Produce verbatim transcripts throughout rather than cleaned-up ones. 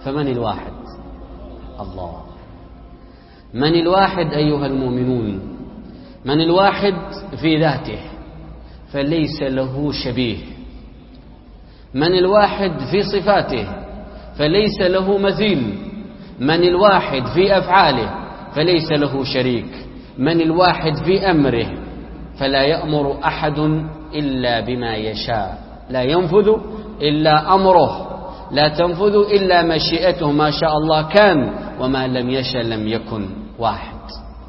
فمن الواحد؟ الله. من الواحد أيها المؤمنون؟ من الواحد في ذاته فليس له شبيه، من الواحد في صفاته فليس له مثيل، من الواحد في أفعاله فليس له شريك، من الواحد في أمره فلا يأمر أحد إلا بما يشاء، لا ينفذ إلا أمره، لا تنفذ إلا مشيئته، ما شاء الله كان وما لم يشأ لم يكن. واحد.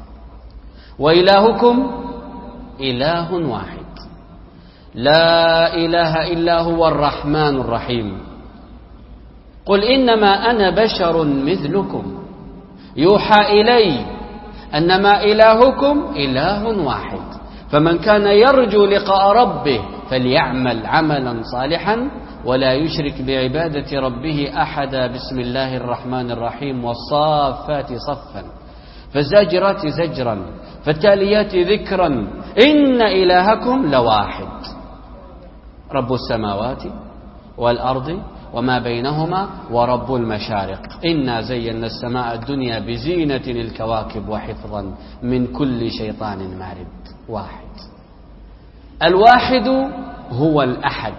وإلهكم إله واحد، لا إله إلا هو الرحمن الرحيم. قل إنما أنا بشر مثلكم يوحى إلي أنما إلهكم إله واحد، فمن كان يرجو لقاء ربه فليعمل عملا صالحا ولا يشرك بعبادة ربه أحدا. بسم الله الرحمن الرحيم. والصافات صفا فالزاجرات زجرا فالتاليات ذكرا إن إلهكم لواحد رب السماوات والأرض وما بينهما ورب المشارق إنا زينا السماء الدنيا بزينة الكواكب وحفظا من كل شيطان مارد. واحد. الواحد هو الأحد.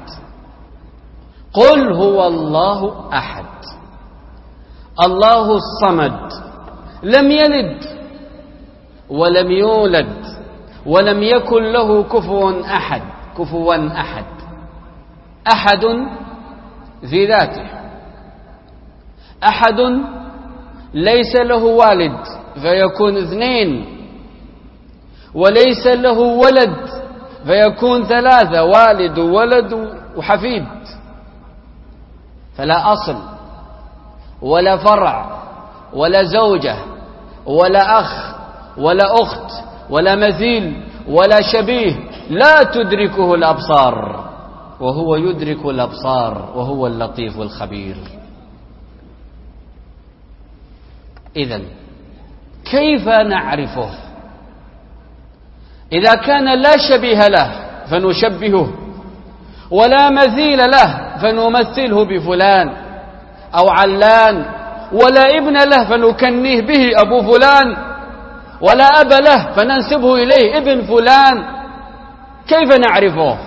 قل هو الله أحد الله الصمد لم يلد ولم يولد ولم يكن له كفوا أحد كفوا أحد. أحد في ذاته، أحد ليس له والد فيكون اثنين، وليس له ولد فيكون ثلاثة، والد وولد وحفيد، فلا أصل ولا فرع ولا زوجة ولا أخ ولا أخت ولا مثيل ولا شبيه، لا تدركه الأبصار وهو يدرك الأبصار وهو اللطيف الخبير. إذن كيف نعرفه؟ إذا كان لا شبيه له فنشبهه، ولا مثيل له فنمثله بفلان أو علان، ولا ابن له فنكنيه به أبو فلان، ولا أب له فننسبه إليه ابن فلان. كيف نعرفه؟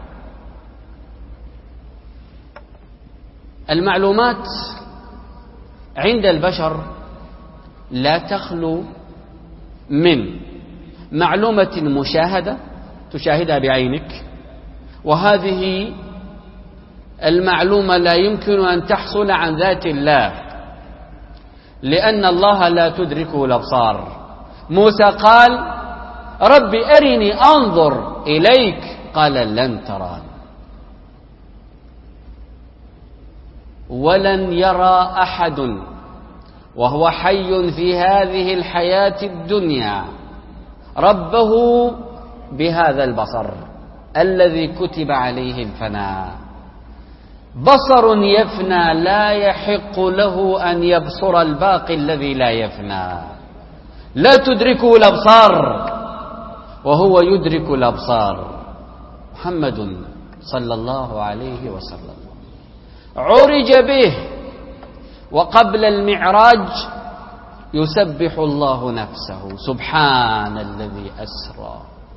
المعلومات عند البشر لا تخلو من معلومة مشاهدة تشاهدها بعينك، وهذه المعلومة لا يمكن أن تحصل عن ذات الله، لأن الله لا تدركه الأبصار. موسى قال رب أرني أنظر إليك قال لن تراني، ولن يرى أحد وهو حي في هذه الحياة الدنيا ربه بهذا البصر الذي كتب عليه الفناء. بصر يفنى لا يحق له أن يبصر الباقي الذي لا يفنى، لا تدركه الأبصار وهو يدرك الأبصار. محمد صلى الله عليه وسلم عرج به، وقبل المعراج يسبح الله نفسه سبحان الذي أسرى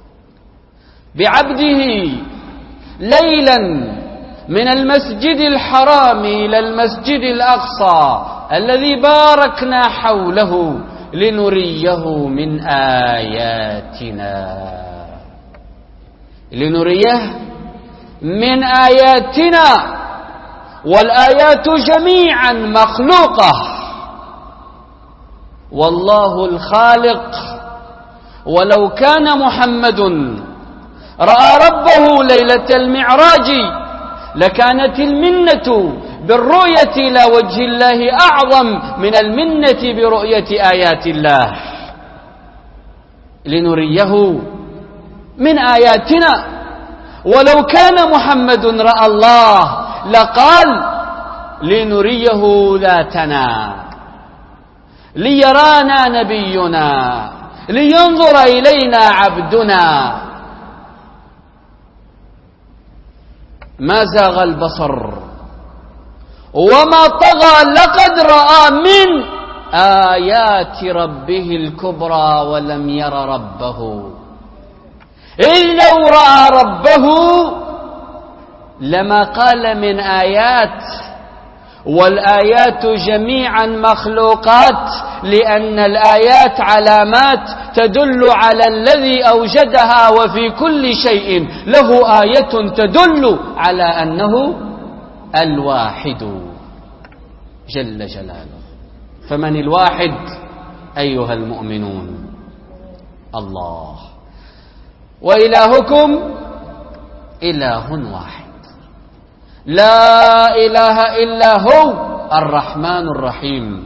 بعبده ليلا من المسجد الحرام إلى المسجد الأقصى الذي باركنا حوله لنريه من آياتنا لنريه من آياتنا والآيات جميعا مخلوقة، والله الخالق. ولو كان محمد رأى ربه ليلة المعراج لكانت المنة بالرؤية إلى وجه الله أعظم من المنة برؤية آيات الله. لنريه من آياتنا. ولو كان محمد رأى الله لقال لنريه ذاتنا، ليرانا نبينا، لينظر إلينا عبدنا. ما زاغ البصر وما طغى لقد رأى من آيات ربه الكبرى ولم ير ربه. إذ لو رأى ربه لما قال من آيات، والآيات جميعا مخلوقات، لأن الآيات علامات تدل على الذي أوجدها، وفي كل شيء له آية تدل على أنه الواحد جل جلاله. فمن الواحد أيها المؤمنون؟ الله. وإلهكم إله واحد لا إله إلا هو الرحمن الرحيم.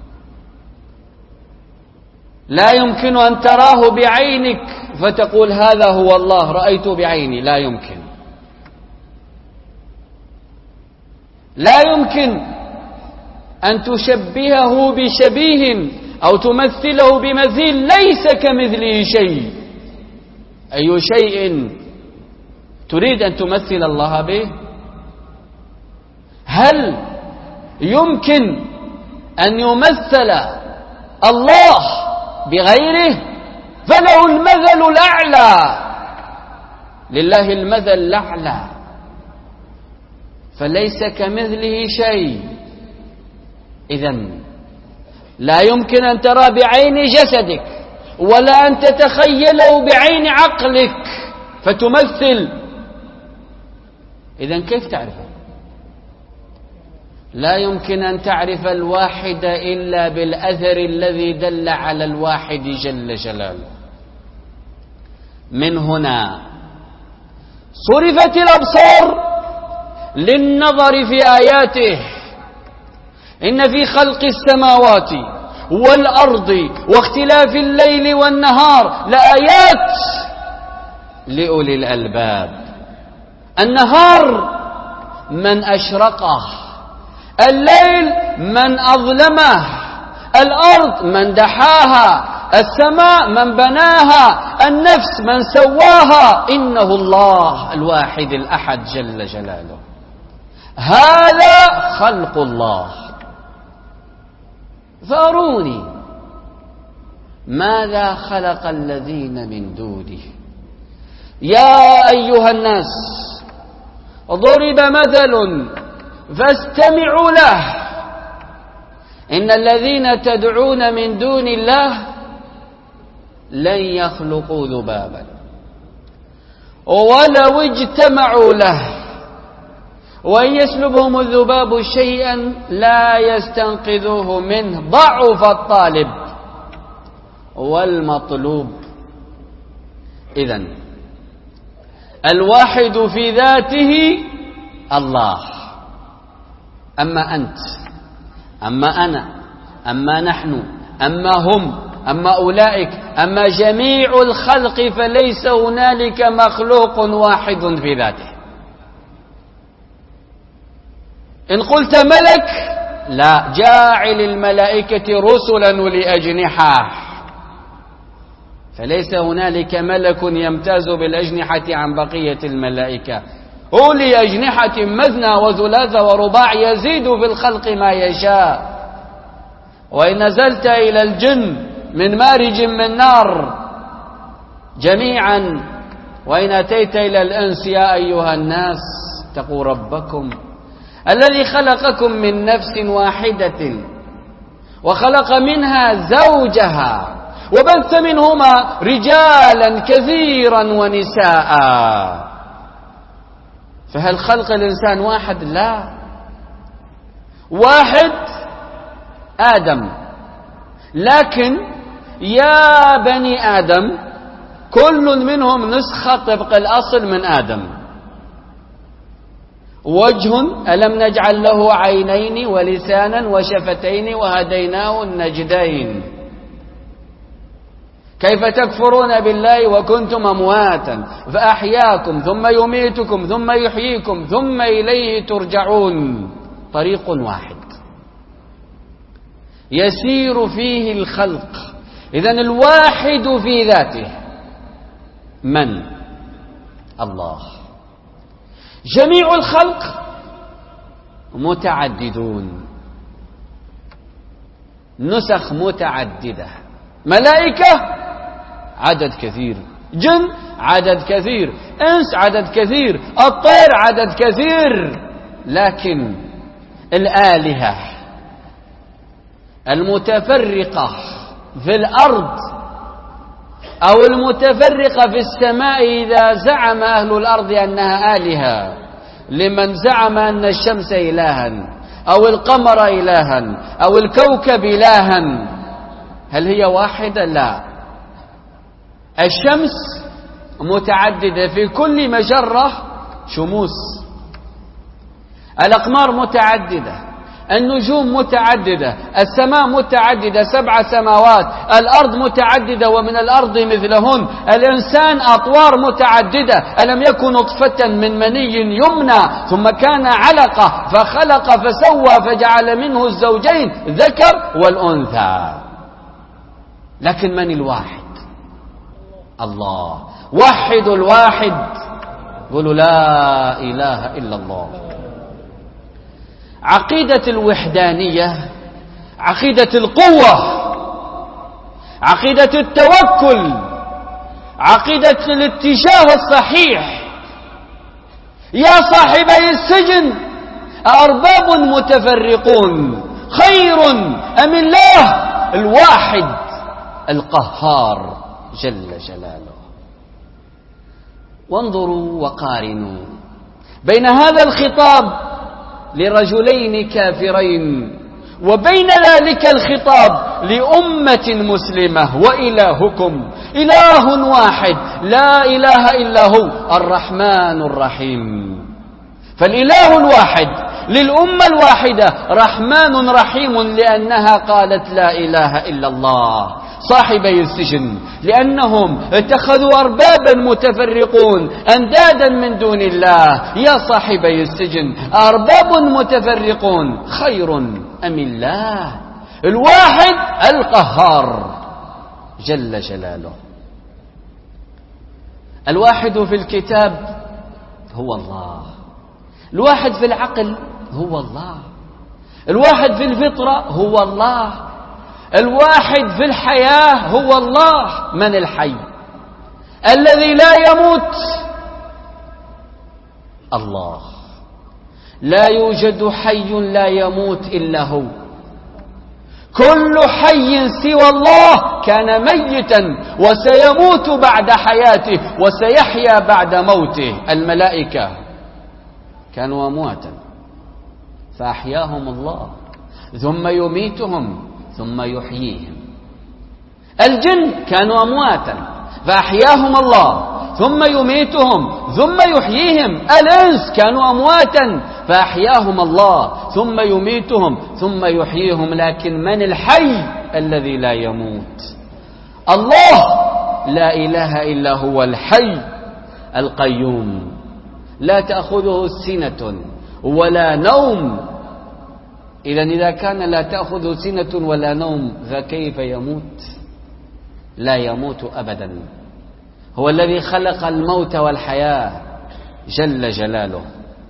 لا يمكن أن تراه بعينك فتقول هذا هو الله رأيته بعيني، لا يمكن. لا يمكن أن تشبهه بشبيه أو تمثله بمثيل، ليس كمثله شيء. أي شيء تريد أن تمثل الله به؟ هل يمكن أن يمثل الله بغيره؟ فله المثل الأعلى، لله المثل الأعلى، فليس كمثله شيء. إذن لا يمكن أن ترى بعين جسدك ولا أن تتخيله بعين عقلك فتمثل. إذن كيف تعرفه؟ لا يمكن أن تعرف الواحد إلا بالأثر الذي دل على الواحد جل جلاله. من هنا صرفت الأبصار للنظر في آياته. إن في خلق السماوات والأرض واختلاف الليل والنهار لآيات لأولي الألباب. النهار من أشرقه، الليل من أظلمه، الأرض من دحاها، السماء من بناها، النفس من سواها. إنه الله الواحد الأحد جل جلاله. هذا خلق الله. فأروني ماذا خلق الذين من دونه. يا أيها الناس ضرب مثل فاستمعوا له. إن الذين تدعون من دون الله لن يخلقوا ذبابا ولو اجتمعوا له وإن يسلبهم الذباب شيئا لا يستنقذوه منه ضعف الطالب والمطلوب. إذن الواحد في ذاته الله. أما أنت، أما أنا، أما نحن، أما هم، أما أولئك، أما جميع الخلق، فليس هنالك مخلوق واحد في ذاته. إن قلت ملك، لا، جاعل الملائكة رسلا ولي أجنحة، فليس هنالك ملك يمتاز بالأجنحة عن بقية الملائكة. أولي أجنحة مثنى وثلاث ورباع، يزيد في الخلق ما يشاء. وإن نزلت إلى الجن من مارج من نار جميعا، وإن أتيت إلى الأنس يا أيها الناس اتقوا ربكم الذي خلقكم من نفس واحدة وخلق منها زوجها وبث منهما رجالا كثيرا ونساء. فهل خلق الإنسان واحد؟ لا. واحد آدم، لكن يا بني آدم كل منهم نسخة طبق الأصل من آدم. وجه ألم نجعل له عينين ولسانا وشفتين وهديناه النجدين. كيف تكفرون بالله وكنتم أمواتا فأحياكم ثم يميتكم ثم يحييكم ثم إليه ترجعون. طريق واحد يسير فيه الخلق. إذن الواحد في ذاته من؟ الله. جميع الخلق متعددون، نسخ متعددة، ملائكة عدد كثير، جن عدد كثير، إنس عدد كثير، الطير عدد كثير، لكن الآلهة المتفرقة في الأرض أو المتفرقة في السماء، إذا زعم أهل الأرض أنها آلهة، لمن زعم أن الشمس إلها أو القمر إلها أو الكوكب إلها، هل هي واحدة؟ لا، الشمس متعددة، في كل مجرة شموس، الأقمار متعددة، النجوم متعددة، السماء متعددة، سبع سماوات، الأرض متعددة ومن الأرض مثلهن، الإنسان أطوار متعددة، ألم يكن نطفة من مني يمنى ثم كان علقة فخلق فسوى فجعل منه الزوجين ذكر والأنثى. لكن من الواحد؟ الله. وحد الواحد، قولوا لا إله إلا الله. عقيدة الوحدانية عقيدة القوة، عقيدة التوكل، عقيدة الاتجاه الصحيح. يا صاحبي السجن أأرباب متفرقون خير أم الله الواحد القهار جل جلاله؟ وانظروا وقارنوا بين هذا الخطاب لرجلين كافرين وبين ذلك الخطاب لأمة مسلمة. وإلهكم إله واحد لا إله إلا هو الرحمن الرحيم. فالإله الواحد للأمة الواحدة رحمن رحيم، لأنها قالت لا إله إلا الله. صاحبي السجن لأنهم اتخذوا أربابا متفرقون أندادا من دون الله. يا صاحبي السجن أرباب متفرقون خير أم الله الواحد القهار جل جلاله؟ الواحد في الكتاب هو الله، الواحد في العقل هو الله، الواحد في الفطرة هو الله، الواحد في الحياة هو الله. من الحي الذي لا يموت؟ الله. لا يوجد حي لا يموت إلا هو. كل حي سوى الله كان ميتا وسيموت بعد حياته وسيحيا بعد موته. الملائكة كانوا أمواتا فأحياهم الله ثم يميتهم ثم يحييهم. الجن كانوا أمواتا فأحياهم الله ثم يميتهم ثم يحييهم. الإنس كانوا أمواتا فأحياهم الله ثم يميتهم ثم يحييهم. لكن من الحي الذي لا يموت؟ الله. لا إله إلا هو الحي القيوم، لا تأخذه سنة ولا نوم. إذن إذا كان لا تأخذ سنة ولا نوم فكيف يموت؟ لا يموت أبدا. هو الذي خلق الموت والحياة جل جلاله.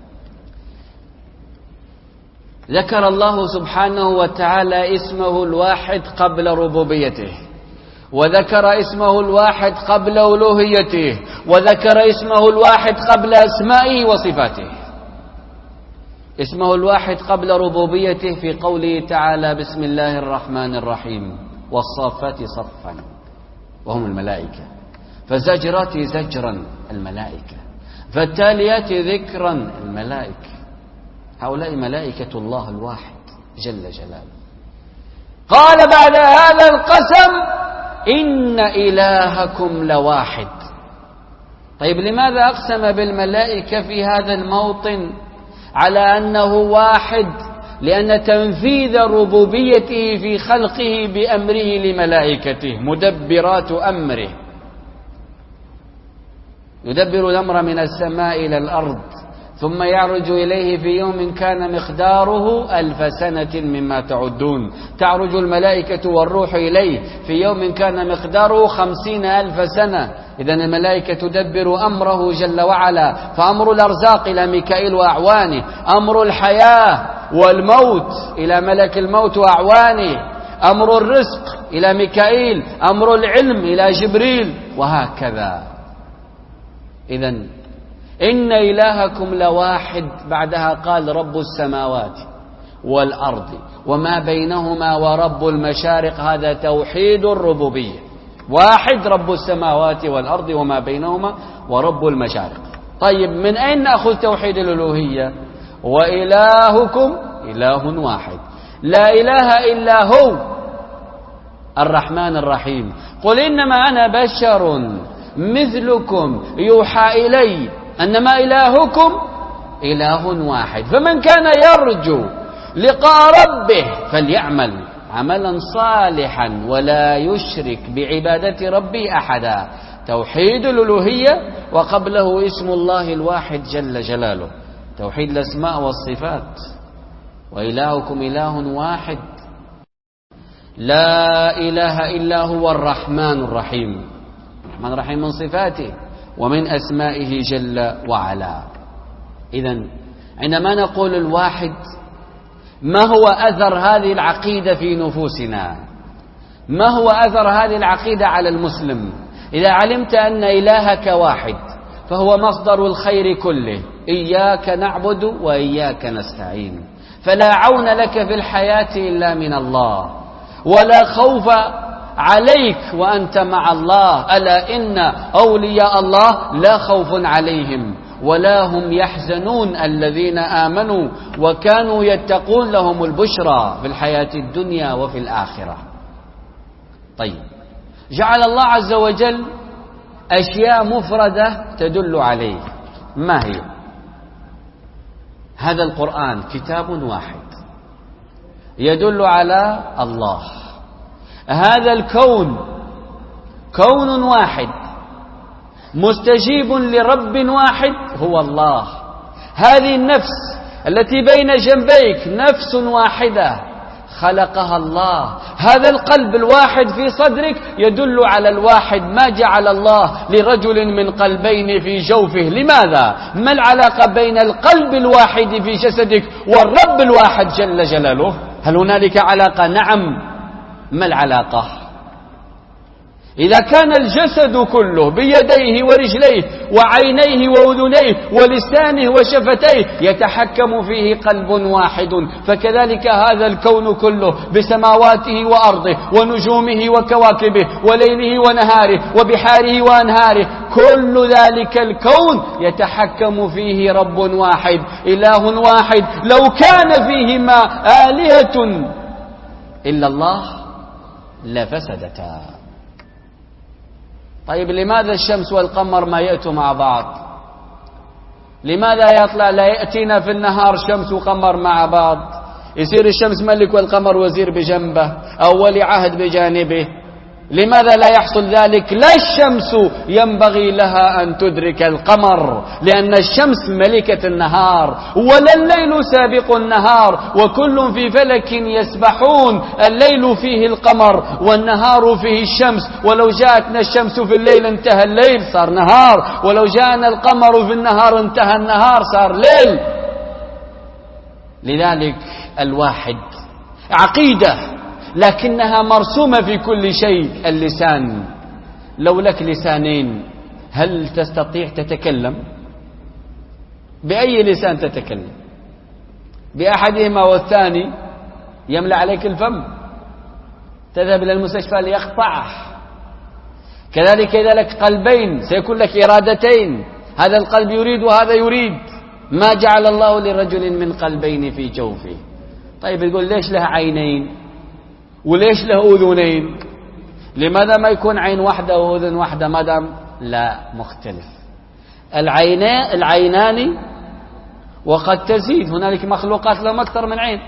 ذكر الله سبحانه وتعالى اسمه الواحد قبل ربوبيته، وذكر اسمه الواحد قبل ألوهيته، وذكر اسمه الواحد قبل أسمائه وصفاته. اسمه الواحد قبل ربوبيته في قوله تعالى بسم الله الرحمن الرحيم والصافات صفا وهم الملائكة، فزجرات زجرا الملائكة، فالتاليات ذكرا الملائكة. هؤلاء ملائكة الله الواحد جل جلاله. قال بعد هذا القسم إن إلهكم لواحد. طيب لماذا أقسم بالملائكة في هذا الموطن على أنه واحد؟ لأن تنفيذ ربوبيته في خلقه بأمره لملائكته، مدبرات أمره، يدبر الأمر من السماء إلى الأرض ثم يعرج إليه في يوم كان مقداره ألف سنة مما تعدون. تعرج الملائكة والروح إليه في يوم كان مقداره خمسين ألف سنة. إذن الملائكة تدبر أمره جل وعلا، فأمر الأرزاق إلى ميكائيل وأعوانه، أمر الحياة والموت إلى ملك الموت وأعوانه، أمر الرزق إلى ميكائيل، أمر العلم إلى جبريل، وهكذا. إذن إن إلهكم لواحد. بعدها قال رب السماوات والأرض وما بينهما ورب المشارق. هذا توحيد الربوبية. واحد، رب السماوات والأرض وما بينهما ورب المشارق. طيب من أين نأخذ توحيد الألوهية؟ وإلهكم إله واحد لا إله إلا هو الرحمن الرحيم. قل إنما أنا بشر مثلكم يوحى إلي أنما إلهكم إله واحد. فمن كان يرجو لقاء ربه فليعمل عملا صالحا ولا يشرك بعبادة ربه أحدا. توحيد الألوهية وقبله اسم الله الواحد جل جلاله، توحيد الأسماء والصفات. وإلهكم إله واحد لا إله إلا هو الرحمن الرحيم. الرحمن الرحيم من صفاته ومن أسمائه جل وعلا. إذن عندما نقول الواحد، ما هو أثر هذه العقيدة في نفوسنا؟ ما هو أثر هذه العقيدة على المسلم؟ إذا علمت أن إلهك واحد فهو مصدر الخير كله. إياك نعبد وإياك نستعين. فلا عون لك في الحياة إلا من الله، ولا خوف عليك وأنت مع الله. ألا إن أولياء الله لا خوف عليهم ولا هم يحزنون الذين آمنوا وكانوا يتقون لهم البشرى في الحياة الدنيا وفي الآخرة. طيب، جعل الله عز وجل أشياء مفردة تدل عليه. ما هي؟ هذا القرآن كتاب واحد يدل على الله. هذا الكون كون واحد مستجيب لرب واحد هو الله. هذه النفس التي بين جنبيك نفس واحدة خلقها الله. هذا القلب الواحد في صدرك يدل على الواحد. ما جعل الله لرجل من قلبين في جوفه. لماذا؟ ما العلاقة بين القلب الواحد في جسدك والرب الواحد جل جلاله؟ هل هنالك علاقة؟ نعم. ما العلاقة؟ إذا كان الجسد كله بيديه ورجليه وعينيه وأذنيه ولسانه وشفتيه يتحكم فيه قلب واحد، فكذلك هذا الكون كله بسماواته وأرضه ونجومه وكواكبه وليله ونهاره وبحاره وأنهاره، كل ذلك الكون يتحكم فيه رب واحد إله واحد. لو كان فيهما آلهة إلا الله لفسدتا. طيب، لماذا الشمس والقمر ما يأتوا مع بعض؟ لماذا يطلع لا يأتينا في النهار شمس وقمر مع بعض؟ يصير الشمس ملك والقمر وزير بجنبه أو ولي عهد بجانبه. لماذا لا يحصل ذلك؟ لا الشمس ينبغي لها أن تدرك القمر، لأن الشمس ملكة النهار ولا الليل سابق النهار، وكل في فلك يسبحون. الليل فيه القمر والنهار فيه الشمس. ولو جاءتنا الشمس في الليل انتهى الليل صار نهار، ولو جاءنا القمر في النهار انتهى النهار صار ليل. لذلك الواحد عقيدة لكنها مرسومة في كل شيء. اللسان، لو لك لسانين هل تستطيع تتكلم؟ بأي لسان تتكلم؟ بأحدهما والثاني يملأ عليك الفم، تذهب إلى المستشفى ليقطعه. كذلك إذا لك قلبين سيكون لك إرادتين، هذا القلب يريد وهذا يريد. ما جعل الله لرجل من قلبين في جوفه. طيب، يقول ليش له عينين وليش له أذنين؟ لماذا ما يكون عين واحدة وأذن واحدة؟ مدام لا، مختلف. العينان العينان وقد تزيد. هنالك مخلوقات لهم أكثر من عين،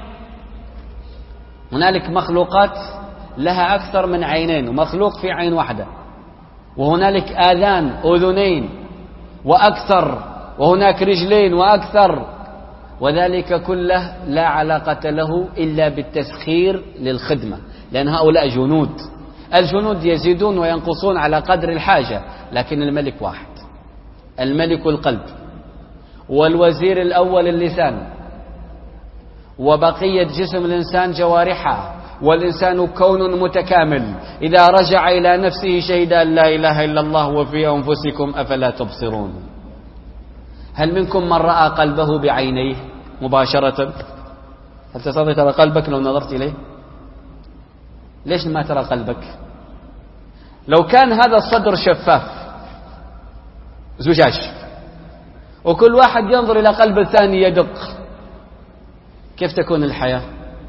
هنالك مخلوقات لها أكثر من عينين ومخلوق في عين واحدة، وهنالك آذان أذنين وأكثر وهناك رجلين وأكثر، وذلك كله لا علاقة له إلا بالتسخير للخدمة، لأن هؤلاء جنود، الجنود يزيدون وينقصون على قدر الحاجة، لكن الملك واحد، الملك القلب، والوزير الأول اللسان، وبقية جسم الإنسان جوارحه، والإنسان كون متكامل. إذا رجع إلى نفسه شهد أن لا إله إلا الله وفي أنفسكم أفلا تبصرون. هل منكم من رأى قلبه بعينيه مباشرة؟ هل تستطيع ترى قلبك لو نظرت إليه؟ ليش ما ترى قلبك؟ لو كان هذا الصدر شفاف زجاج وكل واحد ينظر إلى قلب الثاني يدق، كيف تكون الحياة؟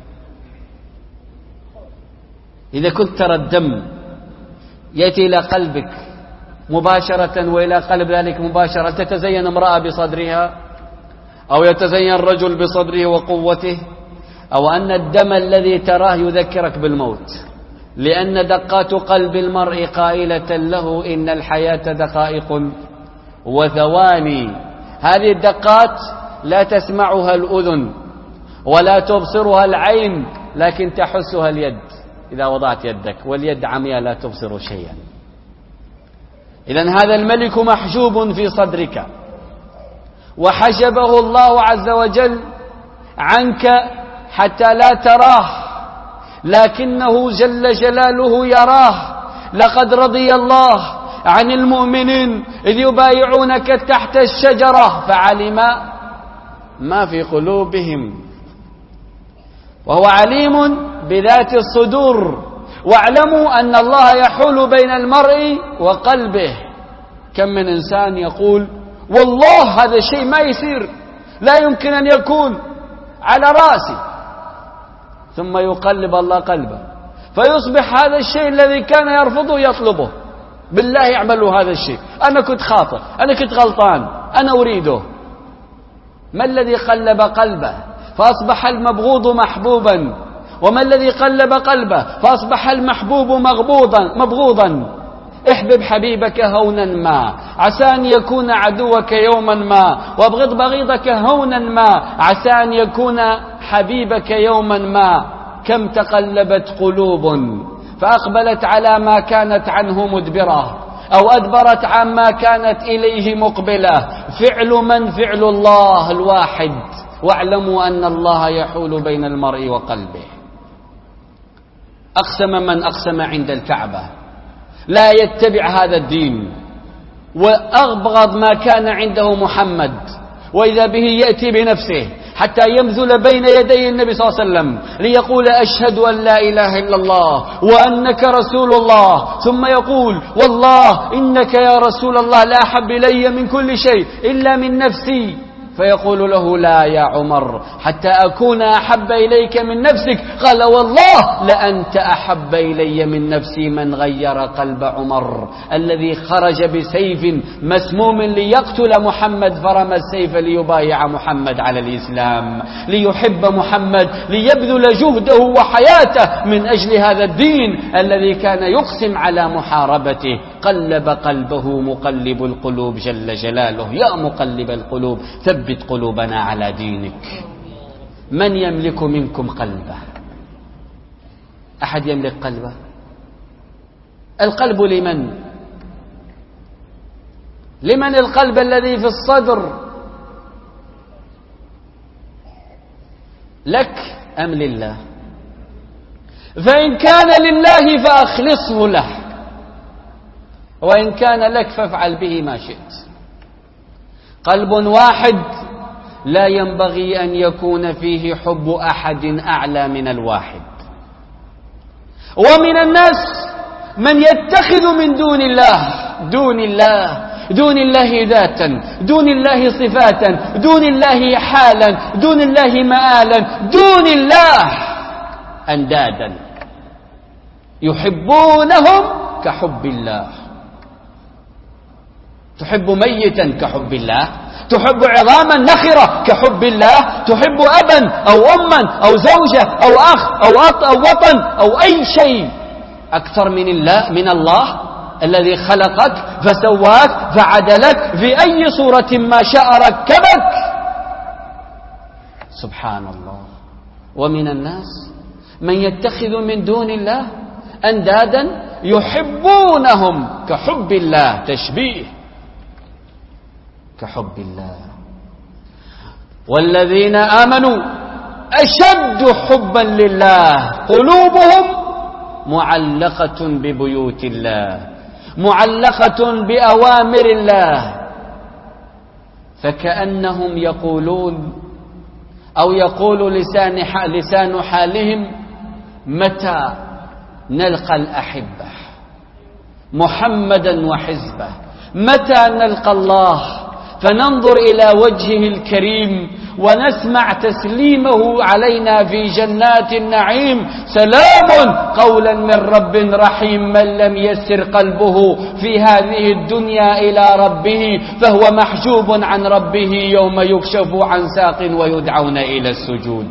إذا كنت ترى الدم يأتي إلى قلبك مباشرة وإلى قلب ذلك مباشرة، تتزين امرأة بصدرها أو يتزين الرجل بصدره وقوته، أو أن الدم الذي تراه يذكرك بالموت، لأن دقات قلب المرء قائلة له إن الحياة دقائق وثواني. هذه الدقات لا تسمعها الأذن ولا تبصرها العين، لكن تحسها اليد إذا وضعت يدك، واليد عمياء لا تبصر شيئا. إذن هذا الملك محجوب في صدرك، وحجبه الله عز وجل عنك حتى لا تراه، لكنه جل جلاله يراه. لقد رضي الله عن المؤمنين إذ يبايعونك تحت الشجرة فعلم ما في قلوبهم، وهو عليم بذات الصدور. واعلموا أن الله يحول بين المرء وقلبه. كم من إنسان يقول والله هذا الشيء ما يصير، لا يمكن أن يكون على رأسي، ثم يقلب الله قلبه فيصبح هذا الشيء الذي كان يرفضه يطلبه. بالله اعملوا هذا الشيء، أنا كنت خاطئ، أنا كنت غلطان، أنا أريده. ما الذي قلب قلبه فأصبح المبغوض محبوبا؟ وما الذي قلب قلبه فأصبح المحبوب مغبوضا مبغوضا؟ احبب حبيبك هونا ما عسى أن يكون عدوك يوما ما، وابغض بغيضك هونا ما عسى أن يكون حبيبك يوما ما. كم تقلبت قلوب فأقبلت على ما كانت عنه مدبرة، أو أدبرت عما كانت إليه مقبلة. فعل من فعل الله الواحد، واعلموا أن الله يحول بين المرء وقلبه. أقسم من أقسم عند الكعبة لا يتبع هذا الدين، وأبغض ما كان عنده محمد، وإذا به يأتي بنفسه حتى يمثل بين يدي النبي صلى الله عليه وسلم ليقول أشهد أن لا إله إلا الله وأنك رسول الله، ثم يقول والله إنك يا رسول الله لا أحب إلي من كل شيء إلا من نفسي، فيقول له لا يا عمر حتى أكون أحب إليك من نفسك، قال والله لأنت أحب إلي من نفسي. من غير قلب عمر الذي خرج بسيف مسموم ليقتل محمد، فرمى السيف ليبايع محمد على الإسلام، ليحب محمد، ليبذل جهده وحياته من أجل هذا الدين الذي كان يقسم على محاربته. قلب قلبه مقلب القلوب جل جلاله. يا مقلب القلوب ثبت قلوبنا على دينك. من يملك منكم قلبه؟ أحد يملك قلبه؟ القلب لمن؟ لمن القلب الذي في الصدر؟ لك أم لله؟ فإن كان لله فأخلصه له، وإن كان لك فافعل به ما شئت. قلب واحد لا ينبغي أن يكون فيه حب أحد أعلى من الواحد. ومن الناس من يتخذ من دون الله دون الله دون الله ذاتا، دون الله صفاتا، دون الله حالا، دون الله مآلا، دون الله أندادا يحبونهم كحب الله. تحب ميتا كحب الله، تحب عظاما نخرة كحب الله، تحب أبا أو أما أو زوجة أو أخ أو أط أو وطن أو أي شيء أكثر من الله من الله الذي خلقك فسواك فعدلك في أي صورة ما شاء ركبك. سبحان الله. ومن الناس من يتخذ من دون الله أندادا يحبونهم كحب الله، تشبيه كحب الله. والذين آمنوا أشد حبا لله قلوبهم معلقة ببيوت الله، معلقة بأوامر الله، فكأنهم يقولون أو يقول لسان لسان حالهم متى نلقى الأحبة محمدا وحزبه، متى نلقى الله فننظر إلى وجهه الكريم ونسمع تسليمه علينا في جنات النعيم. سلام قولا من رب رحيم. من لم يسر قلبه في هذه الدنيا إلى ربه فهو محجوب عن ربه يوم يكشف عن ساق ويدعون إلى السجود.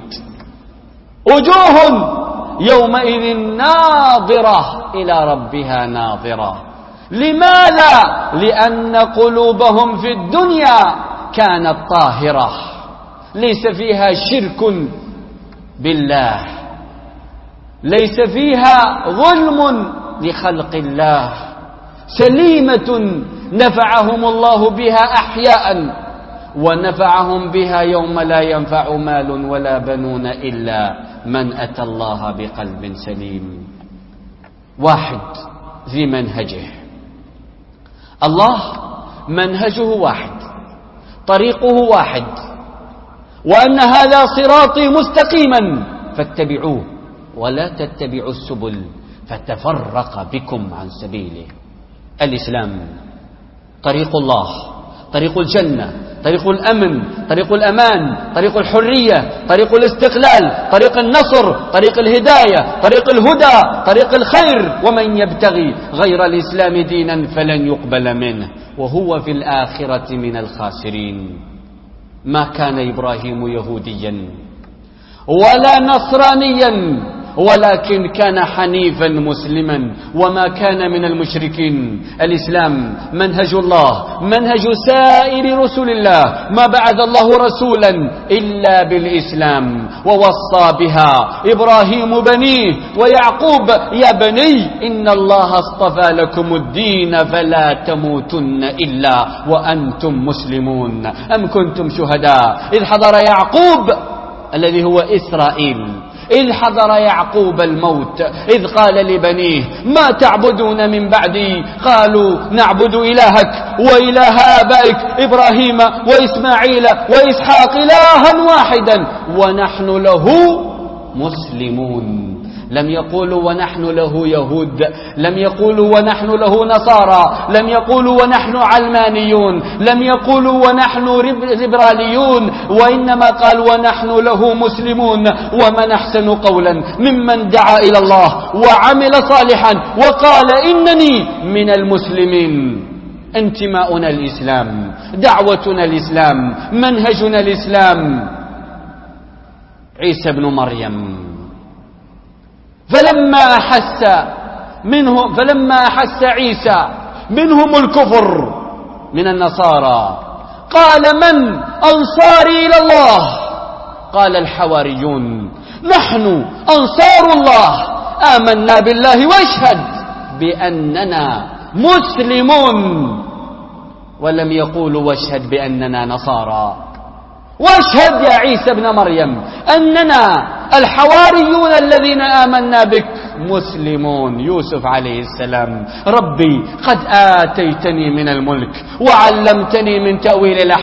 وجوه يومئذ ناظرة إلى ربها ناظرة. لماذا؟ لأن قلوبهم في الدنيا كانت طاهرة، ليس فيها شرك بالله، ليس فيها ظلم لخلق الله، سليمة نفعهم الله بها أحياء ونفعهم بها يوم لا ينفع مال ولا بنون إلا من أتى الله بقلب سليم. واحد في منهجه، الله منهجه واحد، طريقه واحد، وأن هذا صراطي مستقيما فاتبعوه ولا تتبعوا السبل فتفرق بكم عن سبيله. الإسلام طريق الله، طريق الجنة، طريق الأمن، طريق الأمان، طريق الحرية، طريق الاستقلال، طريق النصر، طريق الهداية، طريق الهدى، طريق الخير. ومن يبتغي غير الإسلام دينا فلن يقبل منه وهو في الآخرة من الخاسرين. ما كان إبراهيم يهوديا ولا نصرانيا ولكن كان حنيفا مسلما وما كان من المشركين. الإسلام منهج الله، منهج سائر رسل الله، ما بعث الله رسولا إلا بالإسلام، ووصى بها إبراهيم بنيه ويعقوب: يا بني إن الله اصطفى لكم الدين فلا تموتن إلا وأنتم مسلمون. أم كنتم شهداء إذ حضر يعقوب الذي هو إسرائيل إذ حضر يعقوب الموت إذ قال لبنيه: ما تعبدون من بعدي؟ قالوا: نعبد إلهك وإله آبائك إبراهيم وإسماعيل وإسحاق إلها واحدا ونحن له مسلمون. لم يقولوا ونحن له يهود، لم يقولوا ونحن له نصارى، لم يقولوا ونحن علمانيون، لم يقولوا ونحن ليبراليون، وإنما قال ونحن له مسلمون. ومن أحسن قولا ممن دعا إلى الله وعمل صالحا وقال إنني من المسلمين. انتماؤنا الإسلام، دعوتنا الإسلام، منهجنا الإسلام. عيسى بن مريم فلما أحس منهم فلما أحس عيسى منهم الكفر من النصارى قال: من أنصاري إلى الله؟ قال الحواريون: نحن أنصار الله، آمنا بالله واشهد بأننا مسلمون. ولم يقولوا واشهد بأننا نصارى. واشهد يا عيسى ابن مريم أننا الحواريون الذين آمنا بك مسلمون. يوسف عليه السلام: ربي قد آتيتني من الملك وعلمتني من تأويل الأحاديث